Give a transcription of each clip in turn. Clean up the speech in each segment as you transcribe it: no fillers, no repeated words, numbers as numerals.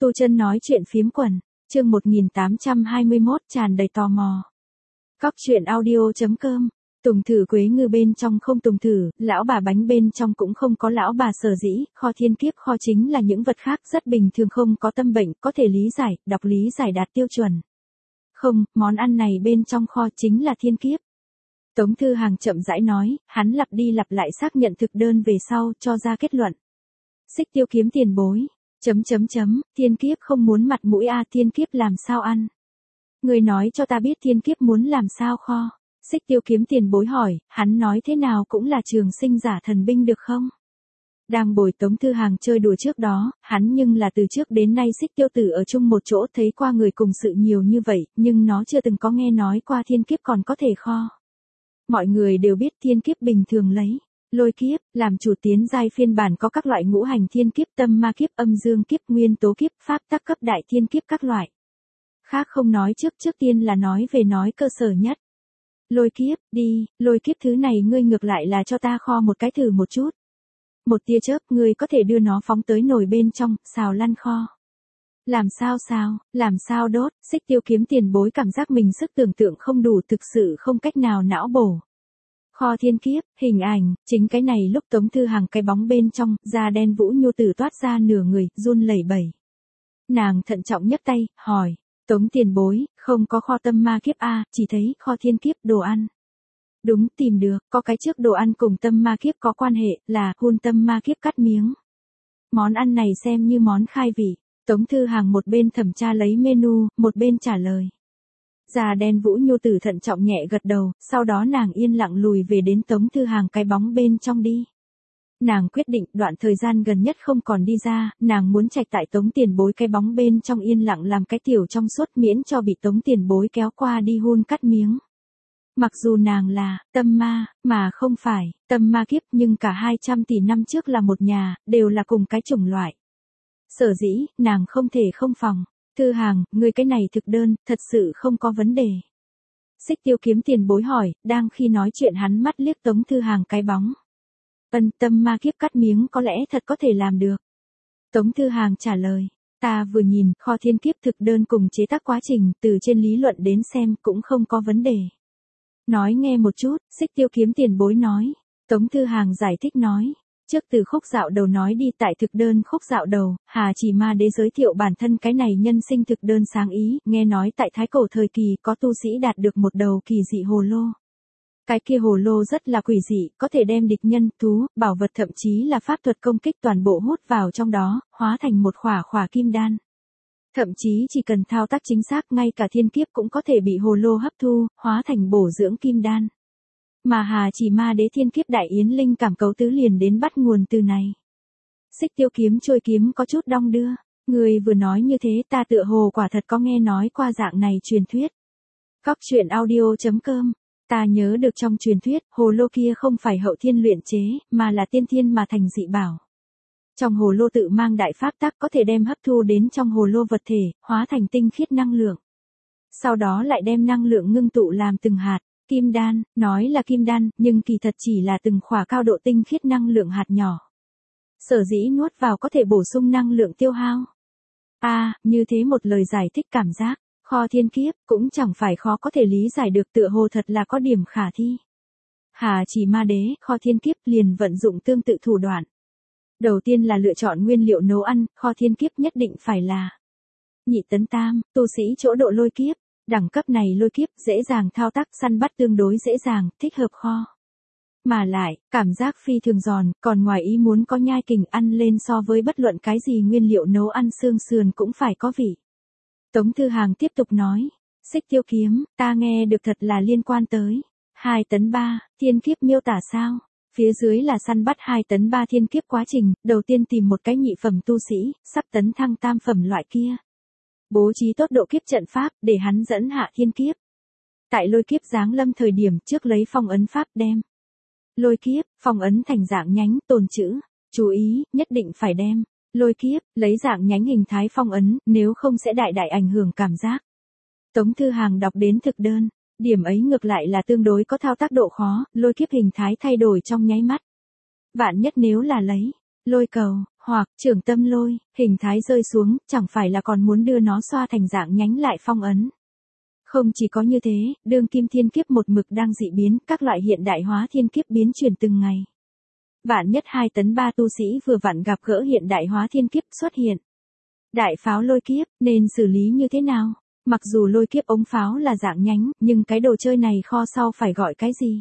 Tu Chân nói chuyện phiếm quần, chương 1821 tràn đầy tò mò. Cóc truyện audio.com. Tùng thử quế ngư bên trong không tùng thử, lão bà bánh bên trong cũng không có lão bà, sở dĩ, kho thiên kiếp kho chính là những vật khác rất bình thường, không có tâm bệnh, có thể lý giải, đọc lý giải đạt tiêu chuẩn. Không, món ăn này bên trong kho chính là thiên kiếp. Tống Thư Hàng chậm rãi nói, hắn lặp đi lặp lại xác nhận thực đơn về sau, cho ra kết luận. Xích Tiêu kiếm tiền bối. Thiên kiếp không muốn mặt mũi a, thiên kiếp làm sao ăn? Người nói cho ta biết thiên kiếp muốn làm sao kho? Xích Tiêu kiếm tiền bối hỏi, hắn nói thế nào cũng là trường sinh giả thần binh được không? Đang bồi Tống Thư Hàng chơi đùa trước đó, hắn nhưng là từ trước đến nay Xích Tiêu tử ở chung một chỗ, thấy qua người cùng sự nhiều như vậy, nhưng nó chưa từng có nghe nói qua thiên kiếp còn có thể kho. Mọi người đều biết thiên kiếp bình thường lấy lôi kiếp làm chủ, tiến giai phiên bản có các loại ngũ hành thiên kiếp, tâm ma kiếp, âm dương kiếp, nguyên tố kiếp, pháp tắc cấp đại thiên kiếp các loại. Khác không nói, trước tiên là nói cơ sở nhất. Lôi kiếp, đi, lôi kiếp thứ này ngươi ngược lại là cho ta kho một cái thử một chút. Một tia chớp, ngươi có thể đưa nó phóng tới nồi bên trong, xào lăn kho. Làm sao đốt? Xích Tiêu kiếm tiền bối cảm giác mình sức tưởng tượng không đủ, thực sự không cách nào não bổ. Kho thiên kiếp, hình ảnh, chính cái này lúc Tống Thư Hàng cái bóng bên trong, da đen Vũ Nhu Tử toát ra nửa người, run lẩy bẩy. Nàng thận trọng nhấc tay, hỏi, Tống tiền bối, không có kho tâm ma kiếp a, chỉ thấy kho thiên kiếp đồ ăn. Đúng, tìm được, có cái trước đồ ăn cùng tâm ma kiếp có quan hệ, là hun tâm ma kiếp cắt miếng. Món ăn này xem như món khai vị. Tống Thư Hàng một bên thẩm tra lấy menu, một bên trả lời. Da đen Vũ Nhu Tử thận trọng nhẹ gật đầu, sau đó nàng yên lặng lùi về đến Tống Thư Hàng cái bóng bên trong đi. Nàng quyết định đoạn thời gian gần nhất không còn đi ra, nàng muốn trạch tại Tống tiền bối cái bóng bên trong yên lặng làm cái tiểu trong suốt, miễn cho bị Tống tiền bối kéo qua đi hun cắt miếng. Mặc dù nàng là tâm ma, mà không phải tâm ma kiếp, nhưng cả 200 tỷ năm trước là một nhà, đều là cùng cái chủng loại. Sở dĩ, nàng không thể không phòng. Thư Hàng, ngươi cái này thực đơn, thật sự không có vấn đề. Xích Tiêu kiếm tiền bối hỏi, đang khi nói chuyện hắn mắt liếc Tống Thư Hàng cái bóng. Tâm ma kiếp cắt miếng có lẽ thật có thể làm được. Tống Thư Hàng trả lời, ta vừa nhìn, kho thiên kiếp thực đơn cùng chế tác quá trình, từ trên lý luận đến xem cũng không có vấn đề. Nói nghe một chút, Xích Tiêu kiếm tiền bối nói. Tống Thư Hàng giải thích nói. Trước từ khúc dạo đầu nói đi, tại thực đơn khúc dạo đầu, Hà Chỉ Ma Đế giới thiệu bản thân cái này nhân sinh thực đơn sáng ý, nghe nói tại Thái Cổ thời kỳ có tu sĩ đạt được một đầu kỳ dị hồ lô. Cái kia hồ lô rất là quỷ dị, có thể đem địch nhân, thú, bảo vật thậm chí là pháp thuật công kích toàn bộ hút vào trong đó, hóa thành một khỏa kim đan. Thậm chí chỉ cần thao tác chính xác, ngay cả thiên kiếp cũng có thể bị hồ lô hấp thu, hóa thành bổ dưỡng kim đan. Mà Hà Chỉ Ma Đế thiên kiếp đại yến linh cảm cấu tứ liền đến bắt nguồn từ này. Xích Tiêu kiếm trôi kiếm có chút đong đưa. Người vừa nói như thế, ta tựa hồ quả thật có nghe nói qua dạng này truyền thuyết. Cóc truyện audio.com. Ta nhớ được trong truyền thuyết, hồ lô kia không phải hậu thiên luyện chế, mà là tiên thiên mà thành dị bảo. Trong hồ lô tự mang đại pháp tắc, có thể đem hấp thu đến trong hồ lô vật thể, hóa thành tinh khiết năng lượng. Sau đó lại đem năng lượng ngưng tụ làm từng hạt. Kim đan, nói là kim đan, nhưng kỳ thật chỉ là từng khỏa cao độ tinh khiết năng lượng hạt nhỏ. Sở dĩ nuốt vào có thể bổ sung năng lượng tiêu hao. Như thế một lời giải thích cảm giác, kho thiên kiếp, cũng chẳng phải khó có thể lý giải được, tựa hồ thật là có điểm khả thi. Hà Chỉ Ma Đế, kho thiên kiếp liền vận dụng tương tự thủ đoạn. Đầu tiên là lựa chọn nguyên liệu nấu ăn, kho thiên kiếp nhất định phải là nhị tấn tam, tu sĩ chỗ độ lôi kiếp. Đẳng cấp này lôi kiếp dễ dàng thao tác, săn bắt tương đối dễ dàng, thích hợp kho. Mà lại, cảm giác phi thường giòn, còn ngoài ý muốn có nhai kình, ăn lên so với bất luận cái gì nguyên liệu nấu ăn xương sườn cũng phải có vị. Tống Thư Hàng tiếp tục nói, Xích Tiêu kiếm, ta nghe được thật là liên quan tới 2 tấn 3, thiên kiếp miêu tả sao? Phía dưới là săn bắt 2 tấn 3 thiên kiếp quá trình, đầu tiên tìm một cái nhị phẩm tu sĩ, sắp tấn thăng tam phẩm loại kia. Bố trí tốt độ kiếp trận pháp, để hắn dẫn hạ thiên kiếp. Tại lôi kiếp giáng lâm thời điểm, trước lấy phong ấn pháp đem lôi kiếp, phong ấn thành dạng nhánh, tồn trữ. Chú ý, nhất định phải đem lôi kiếp, lấy dạng nhánh hình thái phong ấn, nếu không sẽ đại ảnh hưởng cảm giác. Tống Thư Hàng đọc đến thực đơn, điểm ấy ngược lại là tương đối có thao tác độ khó, lôi kiếp hình thái thay đổi trong nháy mắt. Vạn nhất nếu là lấy lôi cầu, Hoặc, trưởng tâm lôi, hình thái rơi xuống, chẳng phải là còn muốn đưa nó xoa thành dạng nhánh lại phong ấn. Không chỉ có như thế, đương kim thiên kiếp một mực đang dị biến, các loại hiện đại hóa thiên kiếp biến chuyển từng ngày. Vạn nhất 2 tấn 3 tu sĩ vừa vặn gặp gỡ hiện đại hóa thiên kiếp xuất hiện. Đại pháo lôi kiếp, nên xử lý như thế nào? Mặc dù lôi kiếp ống pháo là dạng nhánh, nhưng cái đồ chơi này kho sau phải gọi cái gì?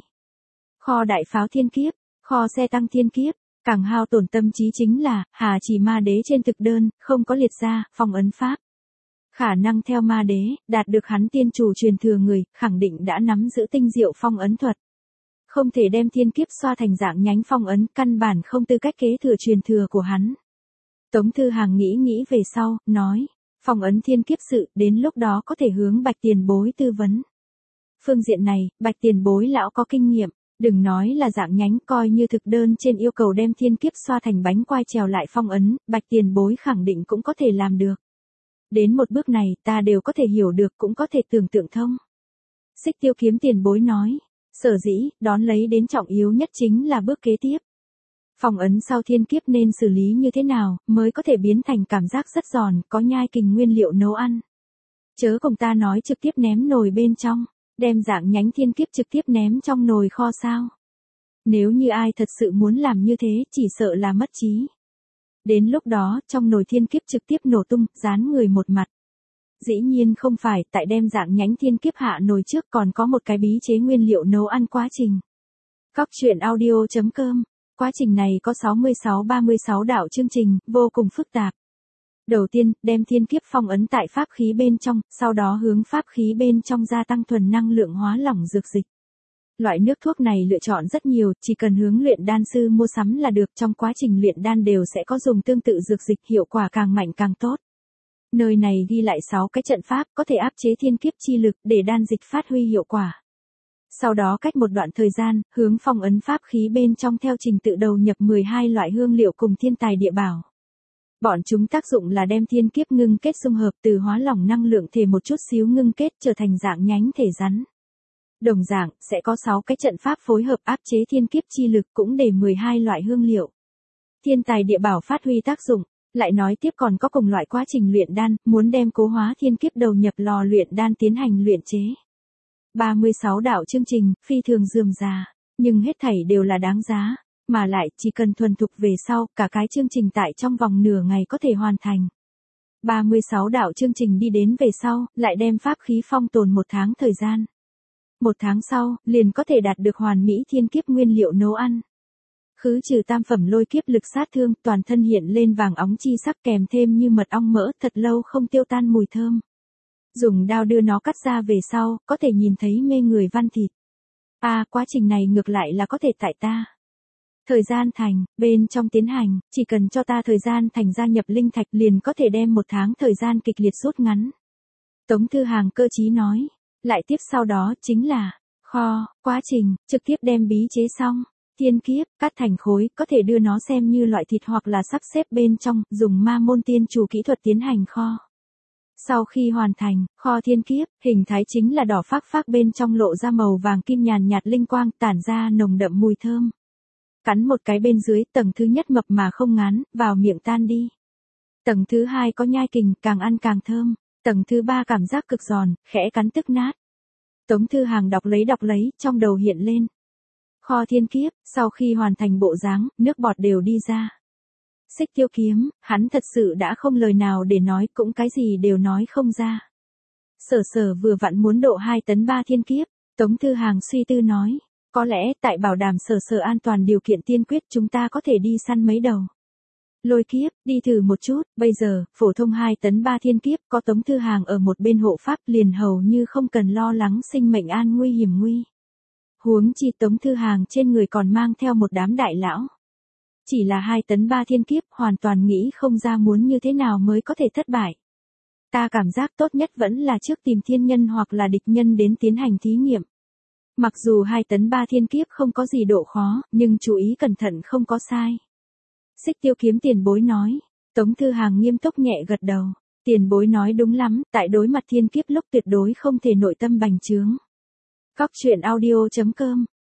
Kho đại pháo thiên kiếp, kho xe tăng thiên kiếp, càng hao tổn tâm trí chính là, Hà Chỉ Ma Đế trên thực đơn, không có liệt ra, phong ấn pháp. Khả năng theo ma đế, đạt được hắn tiên chủ truyền thừa người, khẳng định đã nắm giữ tinh diệu phong ấn thuật. Không thể đem thiên kiếp xoa thành dạng nhánh phong ấn, căn bản không tư cách kế thừa truyền thừa của hắn. Tống Thư Hàng nghĩ về sau, nói, phong ấn thiên kiếp sự, đến lúc đó có thể hướng Bạch Tiền Bối tư vấn. Phương diện này, Bạch Tiền Bối lão có kinh nghiệm, đừng nói là dạng nhánh, coi như thực đơn trên yêu cầu đem thiên kiếp xoa thành bánh quai trèo lại phong ấn, Bạch Tiền Bối khẳng định cũng có thể làm được. Đến một bước này, ta đều có thể hiểu được, cũng có thể tưởng tượng thông. Xích Tiêu Kiếm Tiền Bối nói, sở dĩ, đón lấy đến trọng yếu nhất chính là bước kế tiếp. Phong ấn sau thiên kiếp nên xử lý như thế nào, mới có thể biến thành cảm giác rất giòn, có nhai kình nguyên liệu nấu ăn. Chớ cùng ta nói trực tiếp ném nồi bên trong, đem dạng nhánh thiên kiếp trực tiếp ném trong nồi kho sao. Nếu như ai thật sự muốn làm như thế, chỉ sợ là mất trí. Đến lúc đó, trong nồi thiên kiếp trực tiếp nổ tung, dán người một mặt. Dĩ nhiên không phải, tại đem dạng nhánh thiên kiếp hạ nồi trước còn có một cái bí chế nguyên liệu nấu ăn quá trình. Góc truyện audio.com. Quá trình này có 66-36 đạo chương trình, vô cùng phức tạp. Đầu tiên, đem thiên kiếp phong ấn tại pháp khí bên trong, sau đó hướng pháp khí bên trong gia tăng thuần năng lượng hóa lỏng dược dịch. Loại nước thuốc này lựa chọn rất nhiều, chỉ cần hướng luyện đan sư mua sắm là được, trong quá trình luyện đan đều sẽ có dùng tương tự dược dịch, hiệu quả càng mạnh càng tốt. Nơi này ghi lại 6 cái trận pháp có thể áp chế thiên kiếp chi lực để đan dịch phát huy hiệu quả. Sau đó cách một đoạn thời gian, hướng phong ấn pháp khí bên trong theo trình tự đầu nhập 12 loại hương liệu cùng thiên tài địa bảo. Bọn chúng tác dụng là đem thiên kiếp ngưng kết xung hợp từ hóa lỏng năng lượng thể một chút xíu ngưng kết trở thành dạng nhánh thể rắn. Đồng dạng, sẽ có 6 cái trận pháp phối hợp áp chế thiên kiếp chi lực cũng để 12 loại hương liệu. Thiên tài địa bảo phát huy tác dụng, lại nói tiếp còn có cùng loại quá trình luyện đan, muốn đem cố hóa thiên kiếp đầu nhập lò luyện đan tiến hành luyện chế. 36 đạo chương trình, phi thường rườm rà, nhưng hết thảy đều là đáng giá, mà lại chỉ cần thuần thục về sau, cả cái chương trình tại trong vòng nửa ngày có thể hoàn thành. 36 đạo chương trình đi đến về sau, lại đem pháp khí phong tồn 1 tháng thời gian. 1 tháng sau, liền có thể đạt được hoàn mỹ thiên kiếp nguyên liệu nấu ăn. Khứ trừ tam phẩm lôi kiếp lực sát thương, toàn thân hiện lên vàng óng chi sắc kèm thêm như mật ong mỡ, thật lâu không tiêu tan mùi thơm. Dùng đao đưa nó cắt ra về sau, có thể nhìn thấy mê người văn thịt. Quá trình này ngược lại là có thể tại ta. Thời gian thành, bên trong tiến hành, chỉ cần cho ta thời gian thành gia nhập linh thạch liền có thể đem 1 tháng thời gian kịch liệt rút ngắn. Tống Thư Hàng cơ trí nói. Lại tiếp sau đó chính là kho, quá trình, trực tiếp đem bí chế xong, thiên kiếp, cắt thành khối, có thể đưa nó xem như loại thịt hoặc là sắp xếp bên trong, dùng ma môn tiên chủ kỹ thuật tiến hành kho. Sau khi hoàn thành, kho thiên kiếp, hình thái chính là đỏ phác bên trong lộ ra màu vàng kim nhàn nhạt linh quang, tản ra nồng đậm mùi thơm. Cắn một cái bên dưới, tầng thứ nhất mập mà không ngán, vào miệng tan đi. Tầng thứ 2 có nhai kình, càng ăn càng thơm. Tầng thứ 3 cảm giác cực giòn, khẽ cắn tức nát. Tống Thư Hàng đọc lấy, trong đầu hiện lên. Kho thiên kiếp, sau khi hoàn thành bộ dáng, nước bọt đều đi ra. Xích Tiêu Kiếm, hắn thật sự đã không lời nào để nói, cũng cái gì đều nói không ra. Sở vừa vặn muốn độ 2 tấn 3 thiên kiếp, Tống Thư Hàng suy tư nói. Có lẽ, tại bảo đảm sở an toàn điều kiện tiên quyết chúng ta có thể đi săn mấy đầu. Lôi kiếp, đi thử một chút, bây giờ, phổ thông 2 tấn 3 thiên kiếp, có Tống Thư Hàng ở một bên hộ pháp liền hầu như không cần lo lắng sinh mệnh an nguy hiểm nguy. Huống chi Tống Thư Hàng trên người còn mang theo một đám đại lão. Chỉ là 2 tấn 3 thiên kiếp, hoàn toàn nghĩ không ra muốn như thế nào mới có thể thất bại. Ta cảm giác tốt nhất vẫn là trước tìm thiên nhân hoặc là địch nhân đến tiến hành thí nghiệm. Mặc dù 2 tấn 3 thiên kiếp không có gì độ khó, nhưng chú ý cẩn thận không có sai. Xích Tiêu Kiếm tiền bối nói. Tống Thư Hàng nghiêm túc nhẹ gật đầu. Tiền bối nói đúng lắm, tại đối mặt thiên kiếp lúc tuyệt đối không thể nội tâm bành trướng. Góc truyện audio.com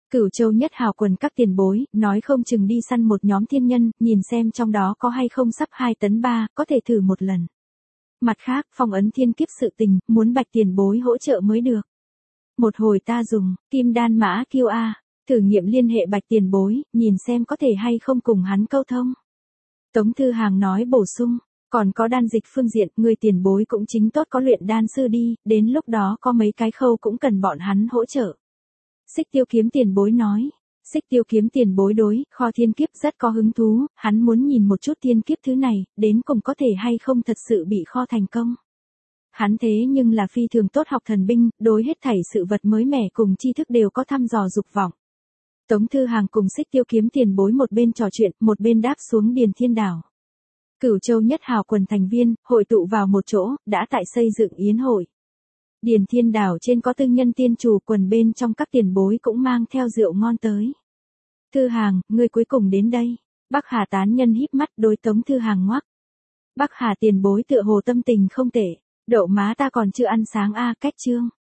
Cửu Châu Nhất Hào quần các tiền bối, nói không chừng đi săn một nhóm thiên nhân, nhìn xem trong đó có hay không sắp 2 tấn 3, có thể thử một lần. Mặt khác, phong ấn thiên kiếp sự tình, muốn Bạch tiền bối hỗ trợ mới được. Một hồi ta dùng, Kim Đan Mã Kiêu A, thử nghiệm liên hệ Bạch tiền bối, nhìn xem có thể hay không cùng hắn câu thông. Tống Thư Hàng nói bổ sung, còn có đan dịch phương diện, người tiền bối cũng chính tốt có luyện đan sư đi, đến lúc đó có mấy cái khâu cũng cần bọn hắn hỗ trợ. Xích Tiêu Kiếm tiền bối nói, Xích Tiêu Kiếm tiền bối đối, kho thiên kiếp rất có hứng thú, hắn muốn nhìn một chút thiên kiếp thứ này, đến cùng có thể hay không thật sự bị kho thành công. Hắn thế nhưng là phi thường tốt học thần binh, đối hết thảy sự vật mới mẻ cùng tri thức đều có thăm dò dục vọng. Tống Thư Hàng cùng Xích Tiêu Kiếm tiền bối một bên trò chuyện, một bên đáp xuống Điền Thiên Đảo. Cửu Châu Nhất Hào quần thành viên, hội tụ vào một chỗ, đã tại xây dựng yến hội. Điền Thiên Đảo trên có tư nhân tiên chủ, quần bên trong các tiền bối cũng mang theo rượu ngon tới. Thư Hàng, ngươi cuối cùng đến đây. Bắc Hà tán nhân híp mắt đối Tống Thư Hàng ngoắc. Bắc Hà tiền bối tựa hồ tâm tình không tệ. Đậu má ta còn chưa ăn sáng a, cách chương.